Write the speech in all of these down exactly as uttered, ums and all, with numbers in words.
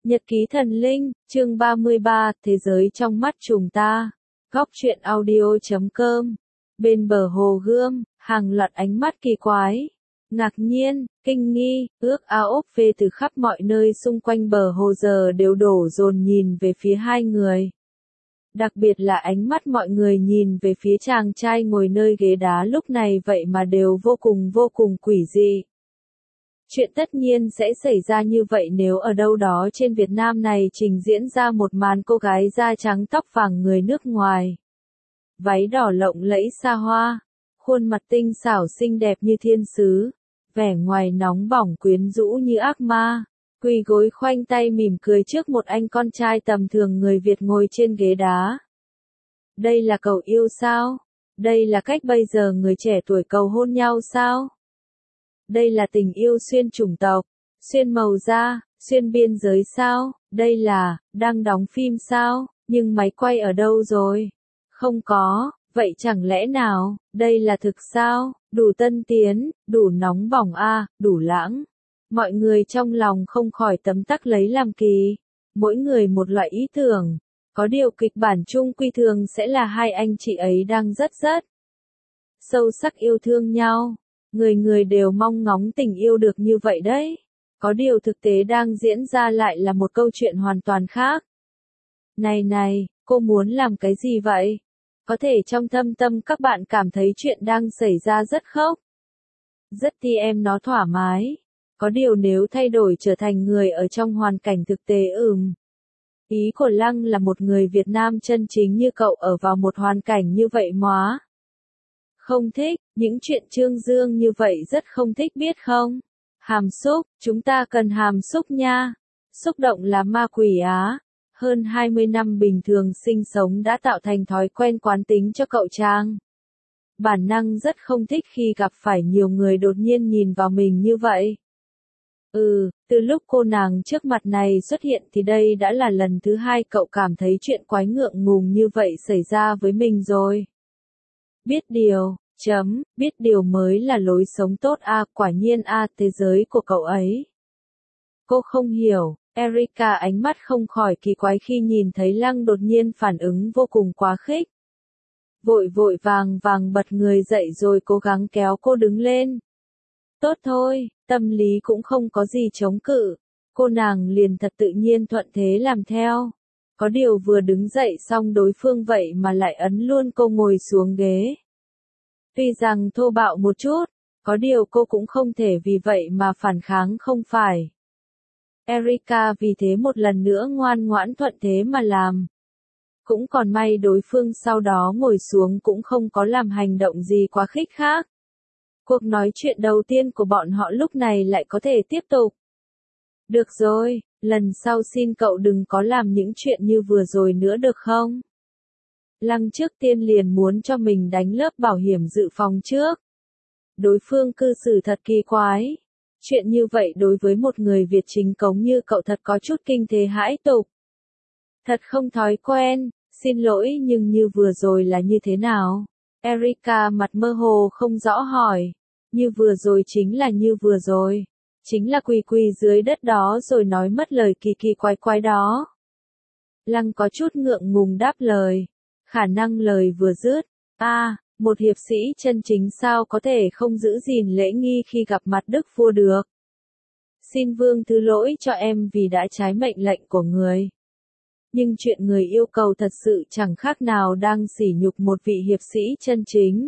Nhật ký thần linh, chương ba mươi ba, Thế giới trong mắt chúng ta. Góc truyện audio chấm com. Bên bờ hồ Gươm, hàng loạt ánh mắt kỳ quái, ngạc nhiên, kinh nghi, ước ao ước về từ khắp mọi nơi xung quanh bờ hồ giờ đều đổ dồn nhìn về phía hai người. Đặc biệt là ánh mắt mọi người nhìn về phía chàng trai ngồi nơi ghế đá lúc này vậy mà đều vô cùng vô cùng quỷ dị. Chuyện tất nhiên sẽ xảy ra như vậy nếu ở đâu đó trên Việt Nam này trình diễn ra một màn cô gái da trắng tóc vàng người nước ngoài. Váy đỏ lộng lẫy xa hoa, khuôn mặt tinh xảo xinh đẹp như thiên sứ, vẻ ngoài nóng bỏng quyến rũ như ác ma, quỳ gối khoanh tay mỉm cười trước một anh con trai tầm thường người Việt ngồi trên ghế đá. Đây là cầu yêu sao? Đây là cách bây giờ người trẻ tuổi cầu hôn nhau sao? Đây là tình yêu xuyên chủng tộc, xuyên màu da, xuyên biên giới sao? Đây là, đang đóng phim sao? Nhưng máy quay ở đâu rồi? Không có, vậy chẳng lẽ nào, đây là thực sao? Đủ tân tiến, đủ nóng bỏng a, đủ lãng. Mọi người trong lòng không khỏi tấm tắc lấy làm kỳ. Mỗi người một loại ý tưởng. Có điều kịch bản chung quy thường sẽ là hai anh chị ấy đang rất rất sâu sắc yêu thương nhau. Người người đều mong ngóng tình yêu được như vậy đấy. Có điều thực tế đang diễn ra lại là một câu chuyện hoàn toàn khác. Này này, cô muốn làm cái gì vậy? Có thể trong thâm tâm các bạn cảm thấy chuyện đang xảy ra rất khóc. Rất ti em nó thoải mái. Có điều nếu thay đổi trở thành người ở trong hoàn cảnh thực tế ừm. Ý của Lăng là một người Việt Nam chân chính như cậu ở vào một hoàn cảnh như vậy móa. Không thích, những chuyện trương dương như vậy rất không thích biết không? Hàm xúc, chúng ta cần hàm xúc nha. Xúc động là ma quỷ á. Hơn hai mươi năm bình thường sinh sống đã tạo thành thói quen quán tính cho cậu Trang. Bản năng rất không thích khi gặp phải nhiều người đột nhiên nhìn vào mình như vậy. Ừ, từ lúc cô nàng trước mặt này xuất hiện thì đây đã là lần thứ hai cậu cảm thấy chuyện quái ngượng ngùng như vậy xảy ra với mình rồi. Biết điều, chấm, biết điều mới là lối sống tốt a, à, quả nhiên a, à, thế giới của cậu ấy. Cô không hiểu, Erica ánh mắt không khỏi kỳ quái khi nhìn thấy Lăng đột nhiên phản ứng vô cùng quá khích. Vội vội vàng vàng bật người dậy rồi cố gắng kéo cô đứng lên. Tốt thôi, tâm lý cũng không có gì chống cự, cô nàng liền thật tự nhiên thuận thế làm theo. Có điều vừa đứng dậy xong đối phương vậy mà lại ấn luôn cô ngồi xuống ghế. Tuy rằng thô bạo một chút, có điều cô cũng không thể vì vậy mà phản kháng không phải. Erica vì thế một lần nữa ngoan ngoãn thuận thế mà làm. Cũng còn may đối phương sau đó ngồi xuống cũng không có làm hành động gì quá khích khác. Cuộc nói chuyện đầu tiên của bọn họ lúc này lại có thể tiếp tục. Được rồi, lần sau xin cậu đừng có làm những chuyện như vừa rồi nữa được không? Lăng trước tiên liền muốn cho mình đánh lớp bảo hiểm dự phòng trước. Đối phương cư xử thật kỳ quái. Chuyện như vậy đối với một người Việt chính cống như cậu thật có chút kinh thế hãi tục. Thật không thói quen, xin lỗi nhưng như vừa rồi là như thế nào? Erica mặt mơ hồ không rõ hỏi. Như vừa rồi chính là như vừa rồi. Chính là quỳ quỳ dưới đất đó rồi nói mất lời kỳ kỳ quái quái đó. Lăng có chút ngượng ngùng đáp lời. Khả năng lời vừa dứt. a à, một hiệp sĩ chân chính sao có thể không giữ gìn lễ nghi khi gặp mặt đức vua được. Xin vương thứ lỗi cho em vì đã trái mệnh lệnh của người. Nhưng chuyện người yêu cầu thật sự chẳng khác nào đang sỉ nhục một vị hiệp sĩ chân chính.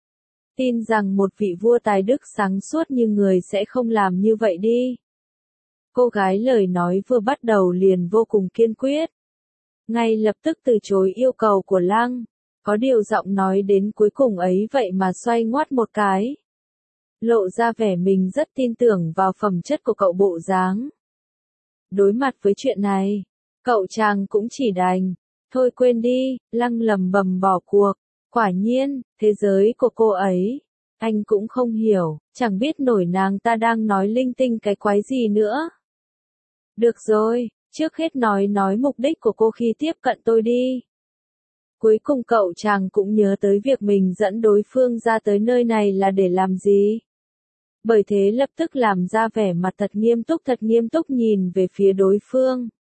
Tin rằng một vị vua tài đức sáng suốt như người sẽ không làm như vậy đi. Cô gái lời nói vừa bắt đầu liền vô cùng kiên quyết. Ngay lập tức từ chối yêu cầu của Lăng. Có điều giọng nói đến cuối cùng ấy vậy mà xoay ngoắt một cái. Lộ ra vẻ mình rất tin tưởng vào phẩm chất của cậu bộ dáng. Đối mặt với chuyện này, cậu chàng cũng chỉ đành. Thôi quên đi, Lăng lầm bầm bỏ cuộc. Quả nhiên, thế giới của cô ấy, anh cũng không hiểu, chẳng biết nổi nàng ta đang nói linh tinh cái quái gì nữa. Được rồi, trước hết nói nói mục đích của cô khi tiếp cận tôi đi. Cuối cùng cậu chàng cũng nhớ tới việc mình dẫn đối phương ra tới nơi này là để làm gì. Bởi thế lập tức làm ra vẻ mặt thật nghiêm túc thật nghiêm túc nhìn về phía đối phương.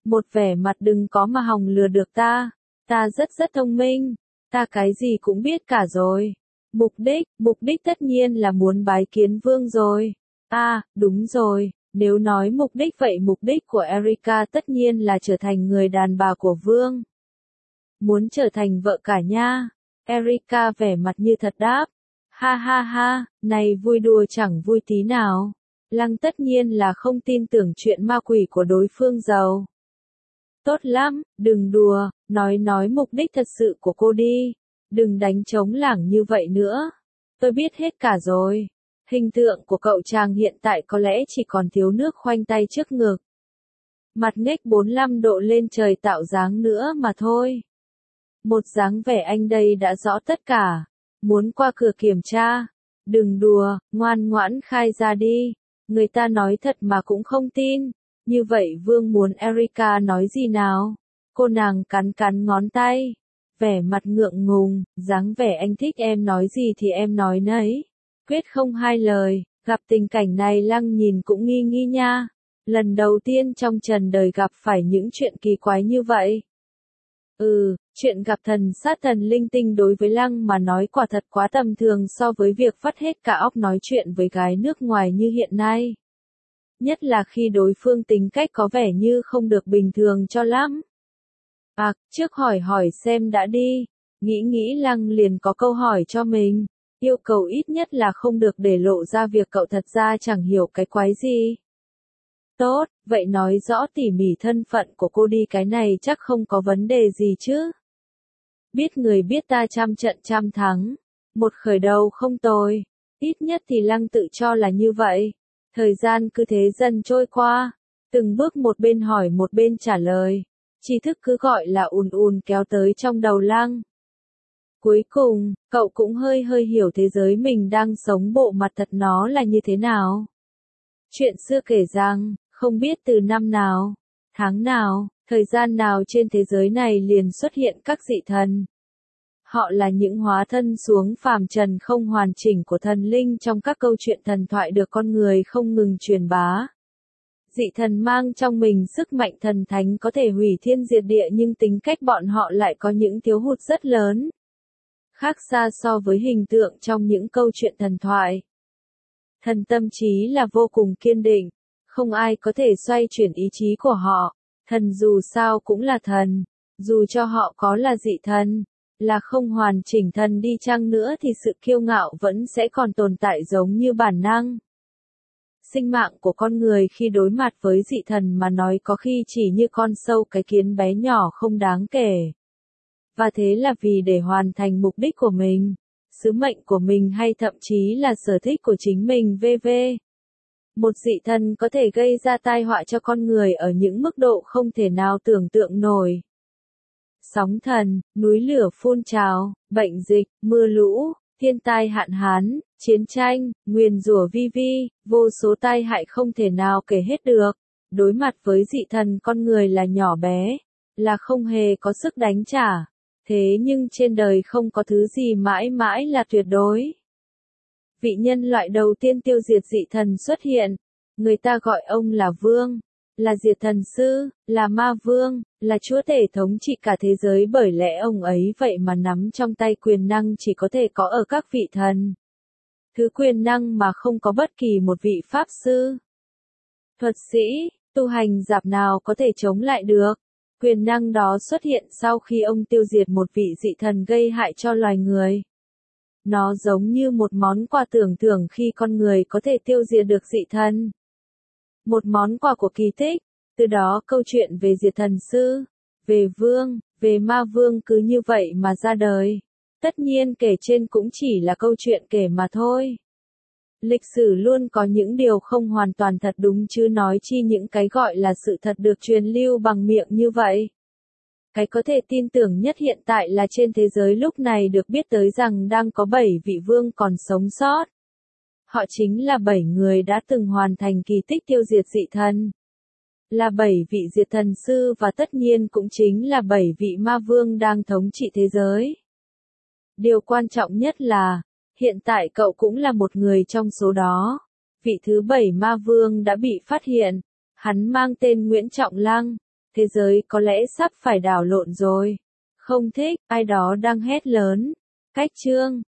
Một vẻ mặt đừng có mà hòng lừa được ta. Ta rất rất thông minh. Ta cái gì cũng biết cả rồi. Mục đích, mục đích tất nhiên là muốn bái kiến vương rồi. À, đúng rồi. Nếu nói mục đích vậy mục đích của Erika tất nhiên là trở thành người đàn bà của vương. Muốn trở thành vợ cả nha. Erika vẻ mặt như thật đáp. Ha ha ha, này vui đùa chẳng vui tí nào. Lăng tất nhiên là không tin tưởng chuyện ma quỷ của đối phương giàu. Tốt lắm, đừng đùa, nói nói mục đích thật sự của cô đi. Đừng đánh trống lảng như vậy nữa. Tôi biết hết cả rồi. Hình tượng của cậu chàng hiện tại có lẽ chỉ còn thiếu nước khoanh tay trước ngực. Mặt nghếch bốn mươi lăm độ lên trời tạo dáng nữa mà thôi. Một dáng vẻ anh đây đã rõ tất cả. Muốn qua cửa kiểm tra. Đừng đùa, ngoan ngoãn khai ra đi. Người ta nói thật mà cũng không tin. Như vậy Vương muốn Erika nói gì nào? Cô nàng cắn cắn ngón tay. Vẻ mặt ngượng ngùng, dáng vẻ anh thích em nói gì thì em nói nấy. Quyết không hai lời, gặp tình cảnh này Lăng nhìn cũng nghi nghi nha. Lần đầu tiên trong trần đời gặp phải những chuyện kỳ quái như vậy. Ừ, chuyện gặp thần sát thần linh tinh đối với Lăng mà nói quả thật quá tầm thường so với việc vắt hết cả óc nói chuyện với gái nước ngoài như hiện nay. Nhất là khi đối phương tính cách có vẻ như không được bình thường cho lắm. À, trước hỏi hỏi xem đã đi. Nghĩ nghĩ Lăng liền có câu hỏi cho mình. Yêu cầu ít nhất là không được để lộ ra việc cậu thật ra chẳng hiểu cái quái gì. Tốt, vậy nói rõ tỉ mỉ thân phận của cô đi, cái này chắc không có vấn đề gì chứ. Biết người biết ta trăm trận trăm thắng. Một khởi đầu không tồi. Ít nhất thì Lăng tự cho là như vậy. Thời gian cứ thế dần trôi qua. Từng bước một bên hỏi một bên trả lời. Tri thức cứ gọi là ùn ùn kéo tới trong đầu Lăng. Cuối cùng, cậu cũng hơi hơi hiểu thế giới mình đang sống bộ mặt thật nó là như thế nào. Chuyện xưa kể rằng, không biết từ năm nào, tháng nào, thời gian nào trên thế giới này liền xuất hiện các dị thần. Họ là những hóa thân xuống phàm trần không hoàn chỉnh của thần linh trong các câu chuyện thần thoại được con người không ngừng truyền bá. Dị thần mang trong mình sức mạnh thần thánh có thể hủy thiên diệt địa nhưng tính cách bọn họ lại có những thiếu hụt rất lớn. Khác xa so với hình tượng trong những câu chuyện thần thoại. Thần tâm trí là vô cùng kiên định, không ai có thể xoay chuyển ý chí của họ. Thần dù sao cũng là thần, dù cho họ có là dị thần, là không hoàn chỉnh thần đi chăng nữa thì sự kiêu ngạo vẫn sẽ còn tồn tại giống như bản năng. Sinh mạng của con người khi đối mặt với dị thần mà nói có khi chỉ như con sâu cái kiến bé nhỏ không đáng kể. Và thế là vì để hoàn thành mục đích của mình, sứ mệnh của mình hay thậm chí là sở thích của chính mình vân vân. Một dị thần có thể gây ra tai họa cho con người ở những mức độ không thể nào tưởng tượng nổi. Sóng thần, núi lửa phun trào, bệnh dịch, mưa lũ, thiên tai hạn hán, chiến tranh, nguyền rủa vi vi, vô số tai hại không thể nào kể hết được. Đối mặt với dị thần con người là nhỏ bé, là không hề có sức đánh trả. Thế nhưng trên đời không có thứ gì mãi mãi là tuyệt đối. Vị nhân loại đầu tiên tiêu diệt dị thần xuất hiện. Người ta gọi ông là vương, là diệt thần sư, là ma vương, là chúa tể thống trị cả thế giới bởi lẽ ông ấy vậy mà nắm trong tay quyền năng chỉ có thể có ở các vị thần. Thứ quyền năng mà không có bất kỳ một vị pháp sư, thuật sĩ, tu hành giả nào có thể chống lại được. Quyền năng đó xuất hiện sau khi ông tiêu diệt một vị dị thần gây hại cho loài người. Nó giống như một món quà tưởng thưởng khi con người có thể tiêu diệt được dị thần. Một món quà của kỳ tích. Từ đó câu chuyện về diệt thần sư, về vương, về ma vương cứ như vậy mà ra đời. Tất nhiên kể trên cũng chỉ là câu chuyện kể mà thôi. Lịch sử luôn có những điều không hoàn toàn thật đúng chứ nói chi những cái gọi là sự thật được truyền lưu bằng miệng như vậy. Cái có thể tin tưởng nhất hiện tại là trên thế giới lúc này được biết tới rằng đang có bảy vị vương còn sống sót. Họ chính là bảy người đã từng hoàn thành kỳ tích tiêu diệt dị thần. Là bảy vị diệt thần sư và tất nhiên cũng chính là bảy vị ma vương đang thống trị thế giới. Điều quan trọng nhất là, hiện tại cậu cũng là một người trong số đó. Vị thứ bảy ma vương đã bị phát hiện. Hắn mang tên Nguyễn Trọng Lăng. thế giới có lẽ sắp phải đảo lộn rồi. Không thích, ai đó đang hét lớn. Cách chương